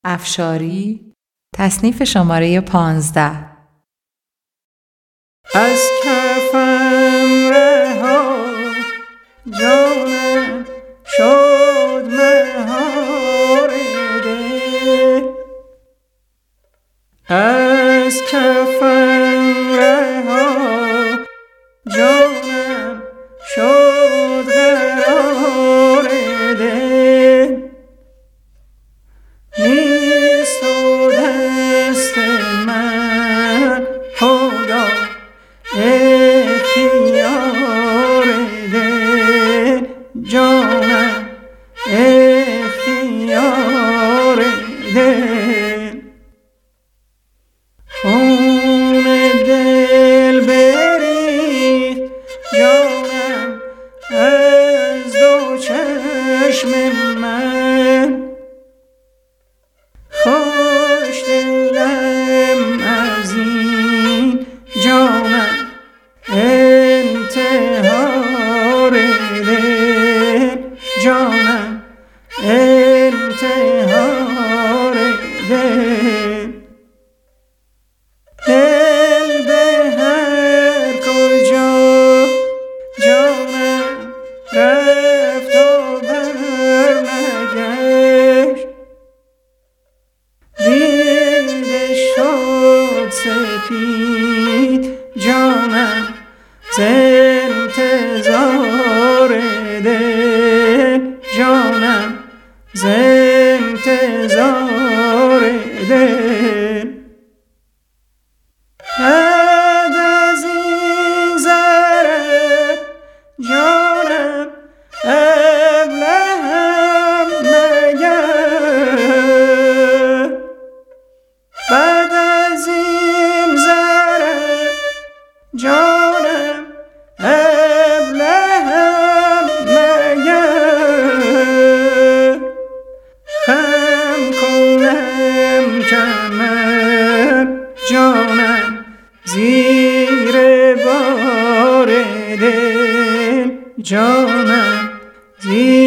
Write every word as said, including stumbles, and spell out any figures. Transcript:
افشاری تصنیف شماره پانزده. از کفم رها جانم شد مهار دل، از کفم رها جانم شد قرار دل، نیست و دست من خدا اختیار دل، جانم اختیار دل، خون دل بریخت جانم از دو چشم من، خوش دلم از این جانم انتحار دل، جانم انتحار دل، دل به هر کجا جانم رفت و برنگشت، دیده شد سپید جانم ز انتظار دل، جانم ز انتظار دل، بعد از این ذره جانم ابلهم مگر، بعد از این ذره جانم ابلهم مگر، خم کنم کمر جانم زیر بار دل، جانم زیر